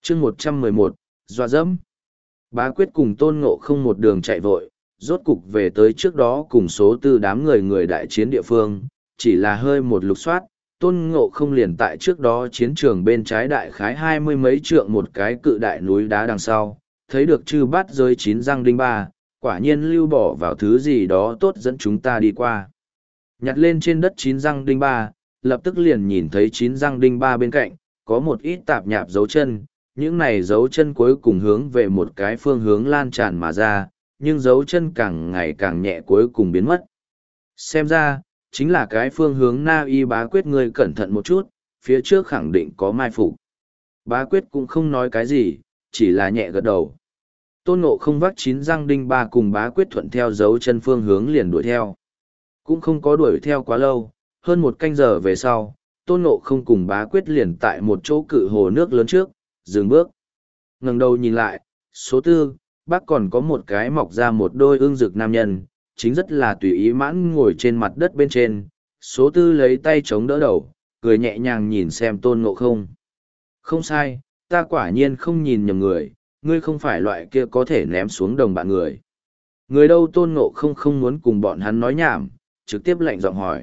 chương 111, dọa dẫm. Bá Quyết cùng Tôn Ngộ Không một đường chạy vội, rốt cục về tới trước đó cùng số tư đám người đại chiến địa phương, chỉ là hơi một lục soát, Tôn Ngộ Không liền tại trước đó chiến trường bên trái đại khái 20 mấy trượng một cái cự đại núi đá đằng sau, thấy được chư bát giới 9 răng đinh ba, quả nhiên lưu bỏ vào thứ gì đó tốt dẫn chúng ta đi qua. Nhặt lên trên đất 9 răng đinh ba, lập tức liền nhìn thấy 9 răng đinh ba bên cạnh, có một ít tạp nhạp dấu chân, những này dấu chân cuối cùng hướng về một cái phương hướng lan tràn mà ra, nhưng dấu chân càng ngày càng nhẹ cuối cùng biến mất. Xem ra, chính là cái phương hướng Na Y Bá Quyết, ngươi cẩn thận một chút, phía trước khẳng định có mai phục. Bá Quyết cũng không nói cái gì, chỉ là nhẹ gật đầu. Tôn Ngộ Không vác 9 răng đinh ba cùng Bá Quyết thuận theo dấu chân phương hướng liền đuổi theo. Cũng không có đuổi theo quá lâu, hơn một canh giờ về sau, Tôn Ngộ Không cùng Bá Quyết liền tại một chỗ cự hồ nước lớn trước, dừng bước. Ngẩng đầu nhìn lại, số tư, bác còn có một cái mọc ra một đôi ương rực nam nhân, chính rất là tùy ý mãn ngồi trên mặt đất bên trên. Số tư lấy tay chống đỡ đầu, cười nhẹ nhàng nhìn xem Tôn Ngộ Không. Không sai, ta quả nhiên không nhìn nhầm người, ngươi không phải loại kia có thể ném xuống đồng bạn người. Người đâu? Tôn Ngộ Không không muốn cùng bọn hắn nói nhảm, trực tiếp lạnh giọng hỏi.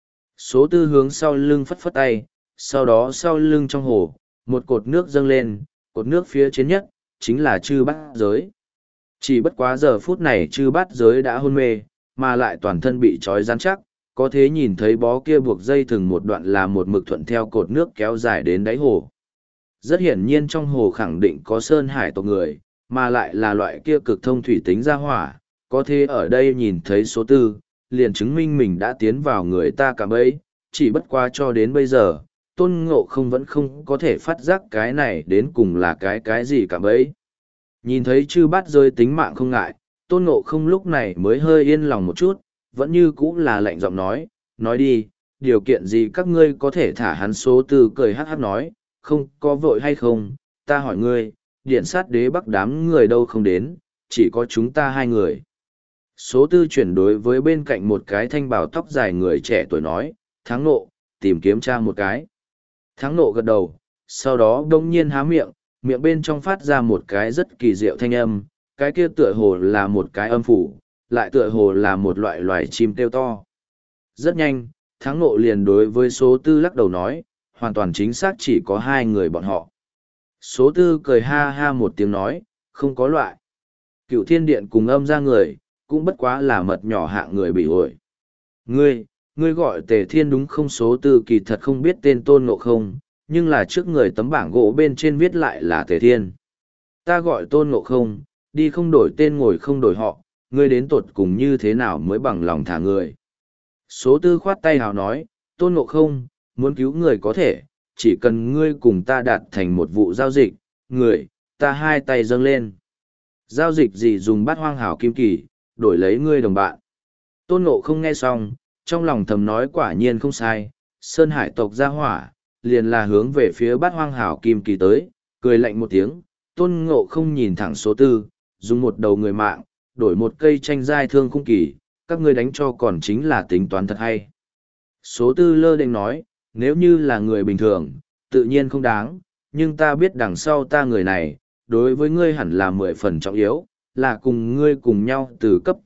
Số tư hướng sau lưng phất phất tay, sau đó sau lưng trong hồ, một cột nước dâng lên, cột nước phía trên nhất, chính là chư bát giới. Chỉ bất quá giờ phút này chư bát giới đã hôn mê, mà lại toàn thân bị trói rắn chắc, có thế nhìn thấy bó kia buộc dây thừng một đoạn là một mực thuận theo cột nước kéo dài đến đáy hồ. Rất hiển nhiên trong hồ khẳng định có sơn hải tộc người, mà lại là loại kia cực thông thủy tính ra hỏa, có thế ở đây nhìn thấy số tư, liền chứng minh mình đã tiến vào người ta cả bấy, chỉ bất quá cho đến bây giờ, Tôn Ngộ Không vẫn không có thể phát giác cái này đến cùng là cái gì cả bấy. Nhìn thấy chư bát giới tính mạng không ngại, Tôn Ngộ Không lúc này mới hơi yên lòng một chút, vẫn như cũ là lạnh giọng nói đi, điều kiện gì các ngươi có thể thả hắn? Số tư cười hắc hắc nói, không có vội hay không, ta hỏi ngươi, điện sát đế bắc đám người đâu không đến, chỉ có chúng ta hai người. Số tư chuyển đối với bên cạnh một cái thanh bào tóc dài người trẻ tuổi nói, Thắng Nộ, tìm kiếm tra một cái. Thắng Nộ gật đầu, sau đó đông nhiên há miệng, miệng bên trong phát ra một cái rất kỳ diệu thanh âm, cái kia tựa hồ là một cái âm phủ, lại tựa hồ là một loại loài chim kêu to. Rất nhanh, Thắng Nộ liền đối với số tư lắc đầu nói, hoàn toàn chính xác chỉ có hai người bọn họ. Số tư cười ha ha một tiếng nói, không có loại. Cựu Thiên Điện cùng âm ra người, cũng bất quá là mật nhỏ hạng người bị ổi. Ngươi gọi Tề Thiên đúng không? Số tư kỳ thật không biết tên Tôn Ngộ Không, nhưng là trước người tấm bảng gỗ bên trên viết lại là Tề Thiên. Ta gọi Tôn Ngộ Không, đi không đổi tên ngồi không đổi họ, ngươi đến tột cùng như thế nào mới bằng lòng thả người. Số tư khoát tay hào nói, Tôn Ngộ Không, muốn cứu người có thể, chỉ cần ngươi cùng ta đạt thành một vụ giao dịch, ta hai tay dâng lên. Giao dịch gì? Dùng bát hoang hảo kim kỳ, đổi lấy ngươi đồng bạn. Tôn Ngộ Không nghe xong, trong lòng thầm nói quả nhiên không sai, sơn hải tộc ra hỏa, liền là hướng về phía bát hoang hảo kim kỳ tới, cười lạnh một tiếng, Tôn Ngộ Không nhìn thẳng số tư, dùng một đầu người mạng, đổi một cây tranh giai thương khung kỳ, các ngươi đánh cho còn chính là tính toán thật hay. Số tư lơ đênh nói, nếu như là người bình thường, tự nhiên không đáng, nhưng ta biết đằng sau ta người này, đối với ngươi hẳn là 10 phần trọng yếu, là cùng ngươi cùng nhau từ cấp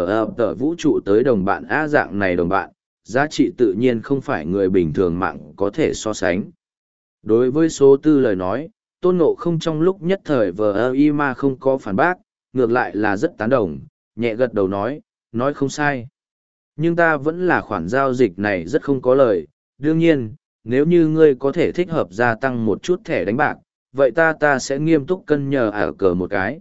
tờ vũ trụ tới đồng bạn á, dạng này đồng bạn, giá trị tự nhiên không phải người bình thường mạng có thể so sánh. Đối với số tư lời nói, Tôn Ngộ Không trong lúc nhất thời mà không có phản bác, ngược lại là rất tán đồng, nhẹ gật đầu nói không sai. Nhưng ta vẫn là khoản giao dịch này rất không có lời, đương nhiên, nếu như ngươi có thể thích hợp gia tăng một chút thẻ đánh bạc, vậy ta sẽ nghiêm túc cân nhờ ở cờ một cái.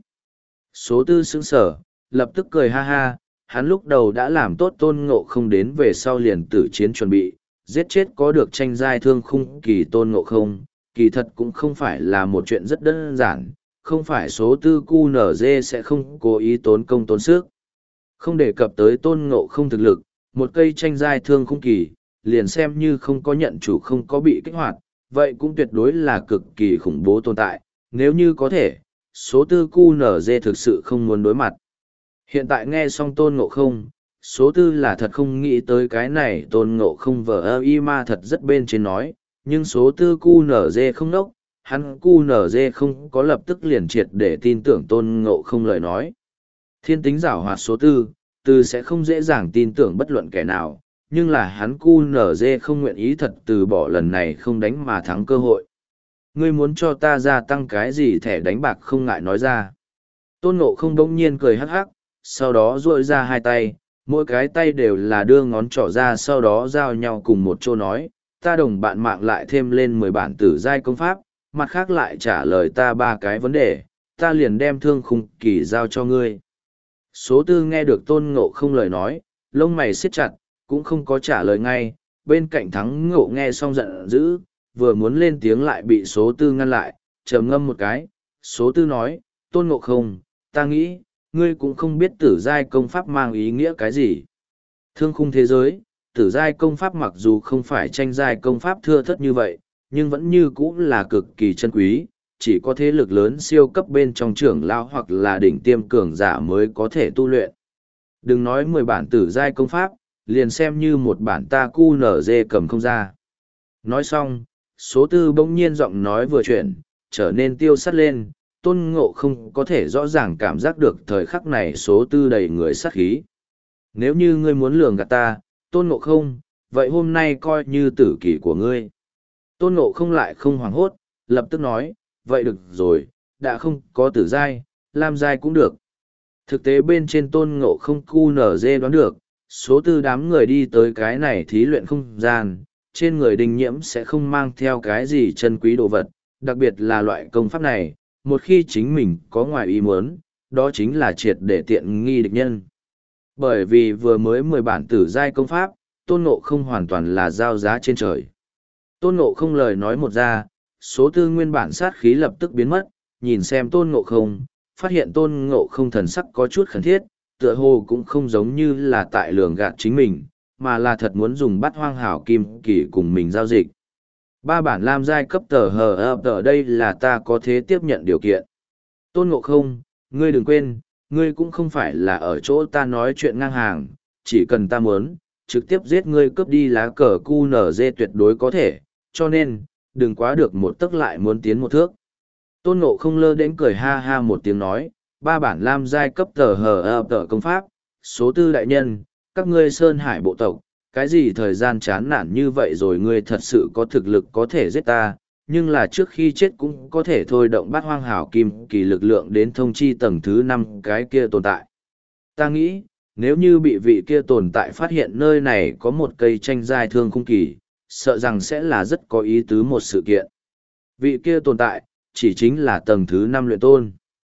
Số tư sững sở, lập tức cười ha ha, hắn lúc đầu đã làm tốt Tôn Ngộ Không đến về sau liền tử chiến chuẩn bị, giết chết có được tranh giai thương khung kỳ Tôn Ngộ Không, kỳ thật cũng không phải là một chuyện rất đơn giản, không phải số tư QNZ sẽ không cố ý tốn công tốn sức. Không đề cập tới Tôn Ngộ Không thực lực, một cây tranh giai thương khung kỳ, liền xem như không có nhận chủ không có bị kích hoạt, vậy cũng tuyệt đối là cực kỳ khủng bố tồn tại, nếu như có thể, số tư QNZ thực sự không muốn đối mặt. Hiện tại nghe xong Tôn Ngộ Không, số tư là thật không nghĩ tới cái này Tôn Ngộ Không mà thật rất bên trên nói, nhưng số tư QNZ không nốc, hắn QNZ không có lập tức liền triệt để tin tưởng Tôn Ngộ Không lời nói. Thiên tính giảo hoạt số tư sẽ không dễ dàng tin tưởng bất luận kẻ nào, nhưng là hắn QNZ không nguyện ý thật từ bỏ lần này không đánh mà thắng cơ hội. Ngươi muốn cho ta gia tăng cái gì thẻ đánh bạc không ngại nói ra. Tôn Ngộ Không bỗng nhiên cười hắc hắc, sau đó duỗi ra hai tay, mỗi cái tay đều là đưa ngón trỏ ra sau đó giao nhau cùng một chỗ nói, ta đồng bạn mạng lại thêm lên 10 bản tử giai công pháp, mặt khác lại trả lời ta 3 cái vấn đề, ta liền đem Thương Khung Kỳ giao cho ngươi. Số tư nghe được Tôn Ngộ Không lời nói, lông mày siết chặt, cũng không có trả lời ngay, bên cạnh Thắng Ngộ nghe xong giận dữ, vừa muốn lên tiếng lại bị số tư ngăn lại, trầm ngâm một cái, số tư nói, Tôn Ngộ Không, ta nghĩ, ngươi cũng không biết tử giai công pháp mang ý nghĩa cái gì. Thương khung thế giới, tử giai công pháp mặc dù không phải tranh giai công pháp thưa thớt như vậy, nhưng vẫn như cũ là cực kỳ chân quý, chỉ có thế lực lớn siêu cấp bên trong trưởng lao hoặc là đỉnh tiêm cường giả mới có thể tu luyện. Đừng nói 10 bản tử giai công pháp, liền xem như một bản ta cu nở dê cầm không ra. Nói xong, số tư bỗng nhiên giọng nói vừa chuyển, trở nên tiêu sắt lên, Tôn Ngộ Không có thể rõ ràng cảm giác được thời khắc này số tư đầy người sát khí. Nếu như ngươi muốn lường gạt ta, Tôn Ngộ Không, vậy hôm nay coi như tử kỷ của ngươi. Tôn Ngộ Không lại không hoảng hốt, lập tức nói, vậy được rồi, đã không có tử giai, lam giai cũng được. Thực tế bên trên Tôn Ngộ Không QNZ đoán được, số tư đám người đi tới cái này thí luyện không gian, trên người Đinh Nhiễm sẽ không mang theo cái gì chân quý đồ vật, đặc biệt là loại công pháp này, một khi chính mình có ngoài ý muốn, đó chính là triệt để tiện nghi địch nhân. Bởi vì vừa mới 10 bản tử giai công pháp, Tôn Ngộ Không hoàn toàn là giao giá trên trời. Tôn Ngộ Không lời nói một ra, số tư nguyên bản sát khí lập tức biến mất, nhìn xem Tôn Ngộ Không, phát hiện Tôn Ngộ Không thần sắc có chút khẩn thiết, tựa hồ cũng không giống như là tại lường gạt chính mình, mà là thật muốn dùng Bát Hoang Hảo Kim Kỳ cùng mình giao dịch. 3 bản lam giai cấp tờ hờ đây là ta có thế tiếp nhận điều kiện. Tôn Ngộ Không, ngươi đừng quên, ngươi cũng không phải là ở chỗ ta nói chuyện ngang hàng, chỉ cần ta muốn, trực tiếp giết ngươi cướp đi lá cờ QNZ tuyệt đối có thể, cho nên, đừng quá được một tấc lại muốn tiến một thước. Tôn Ngộ Không lơ đến cười ha ha một tiếng nói, 3 bản lam giai cấp tờ hờ công pháp, số tư đại nhân, các ngươi Sơn Hải bộ tộc, cái gì thời gian chán nản như vậy rồi ngươi thật sự có thực lực có thể giết ta, nhưng là trước khi chết cũng có thể thôi động Bát Hoang Hảo Kim Kỳ lực lượng đến thông chi tầng thứ 5 cái kia tồn tại. Ta nghĩ, nếu như bị vị kia tồn tại phát hiện nơi này có một cây tranh giai thương khung kỳ, sợ rằng sẽ là rất có ý tứ một sự kiện. Vị kia tồn tại, chỉ chính là tầng thứ 5 luyện tôn.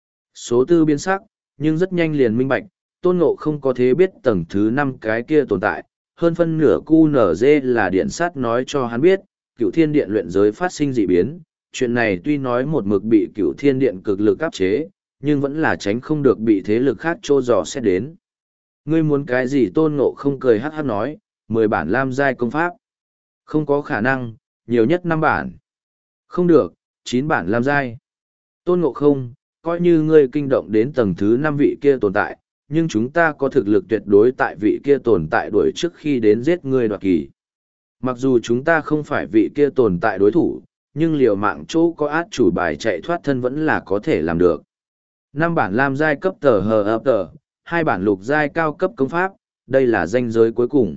Số tư biến sắc, nhưng rất nhanh liền minh bạch, Tôn Ngộ Không có thế biết tầng thứ 5 cái kia tồn tại, hơn phân nửa QNZ là điện sát nói cho hắn biết, Cửu Thiên Điện luyện giới phát sinh dị biến, chuyện này tuy nói một mực bị Cửu Thiên Điện cực lực áp chế, nhưng vẫn là tránh không được bị thế lực khác trô dò xét đến. Ngươi muốn cái gì? Tôn Ngộ Không cười hắc hắc nói, 10 bản lam giai công pháp. Không có khả năng, nhiều nhất 5 bản. Không được, 9 bản lam giai. Tôn Ngộ Không, coi như ngươi kinh động đến tầng thứ 5 vị kia tồn tại, nhưng chúng ta có thực lực tuyệt đối tại vị kia tồn tại đuổi trước khi đến giết ngươi đoạt kỳ. Mặc dù chúng ta không phải vị kia tồn tại đối thủ, nhưng liều mạng chỗ có át chủ bài chạy thoát thân vẫn là có thể làm được. 5 bản lam giai cấp tờ hờ 2 bản lục giai cao cấp công pháp, đây là ranh giới cuối cùng.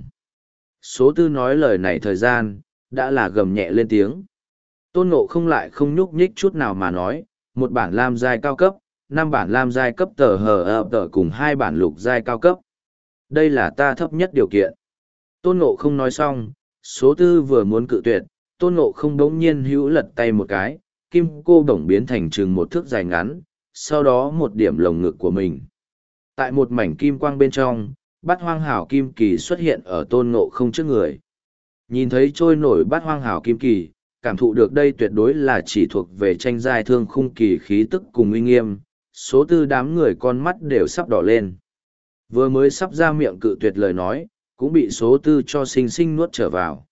Số tư nói lời này thời gian, đã là gầm nhẹ lên tiếng. Tôn Ngộ Không lại không nhúc nhích chút nào mà nói, 1 bản lam giai cao cấp, 5 bản lam giai cấp tờ hờ cùng 2 bản lục giai cao cấp. Đây là ta thấp nhất điều kiện. Tôn Ngộ Không nói xong, số tư vừa muốn cự tuyệt, Tôn Ngộ Không đống nhiên hữu lật tay một cái, kim cô bổng biến thành chừng một thước dài ngắn, sau đó một điểm lồng ngực của mình. Tại một mảnh kim quang bên trong, Bát Hoang Hảo Kim Kỳ xuất hiện ở Tôn Ngộ Không trước người. Nhìn thấy trôi nổi Bát Hoang Hảo Kim Kỳ, cảm thụ được đây tuyệt đối là chỉ thuộc về tranh giai thương khung kỳ khí tức cùng uy nghiêm, số tư đám người con mắt đều sắp đỏ lên. Vừa mới sắp ra miệng cự tuyệt lời nói, cũng bị số tư cho sinh sinh nuốt trở vào.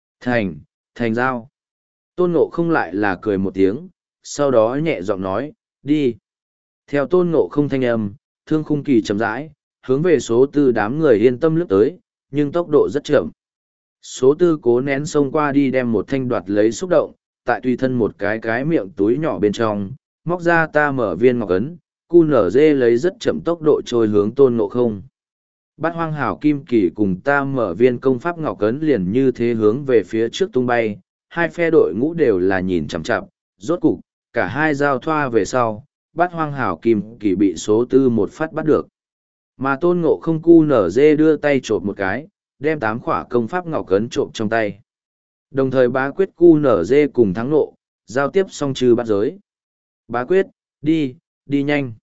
Thành giao. Tôn Ngộ Không lại là cười một tiếng, sau đó nhẹ giọng nói, đi. Theo Tôn Ngộ Không thanh âm, thương khung kỳ chậm rãi, hướng về số tư đám người yên tâm lướt tới, nhưng tốc độ rất chậm. Số tư cố nén xông qua đi đem một thanh đoạt lấy xúc động, tại tùy thân một cái miệng túi nhỏ bên trong, móc ra ta mở viên ngọc ấn, cu nở dê lấy rất chậm tốc độ trôi hướng tôn ngộ không. Bát hoang hảo kim kỳ cùng ta mở viên công pháp ngọc ấn liền như thế hướng về phía trước tung bay, hai phe đội ngũ đều là nhìn chằm chằm, rốt cục, cả hai giao thoa về sau, bát hoang hảo kim kỳ bị số tư một phát bắt được. Mà tôn ngộ không cu nở dê đưa tay trộm một cái, đem 8 khỏa công pháp ngọc ấn trộm trong tay. Đồng thời bá quyết cu nở dê cùng thắng nộ, giao tiếp song trừ bát giới. Bá quyết, đi nhanh.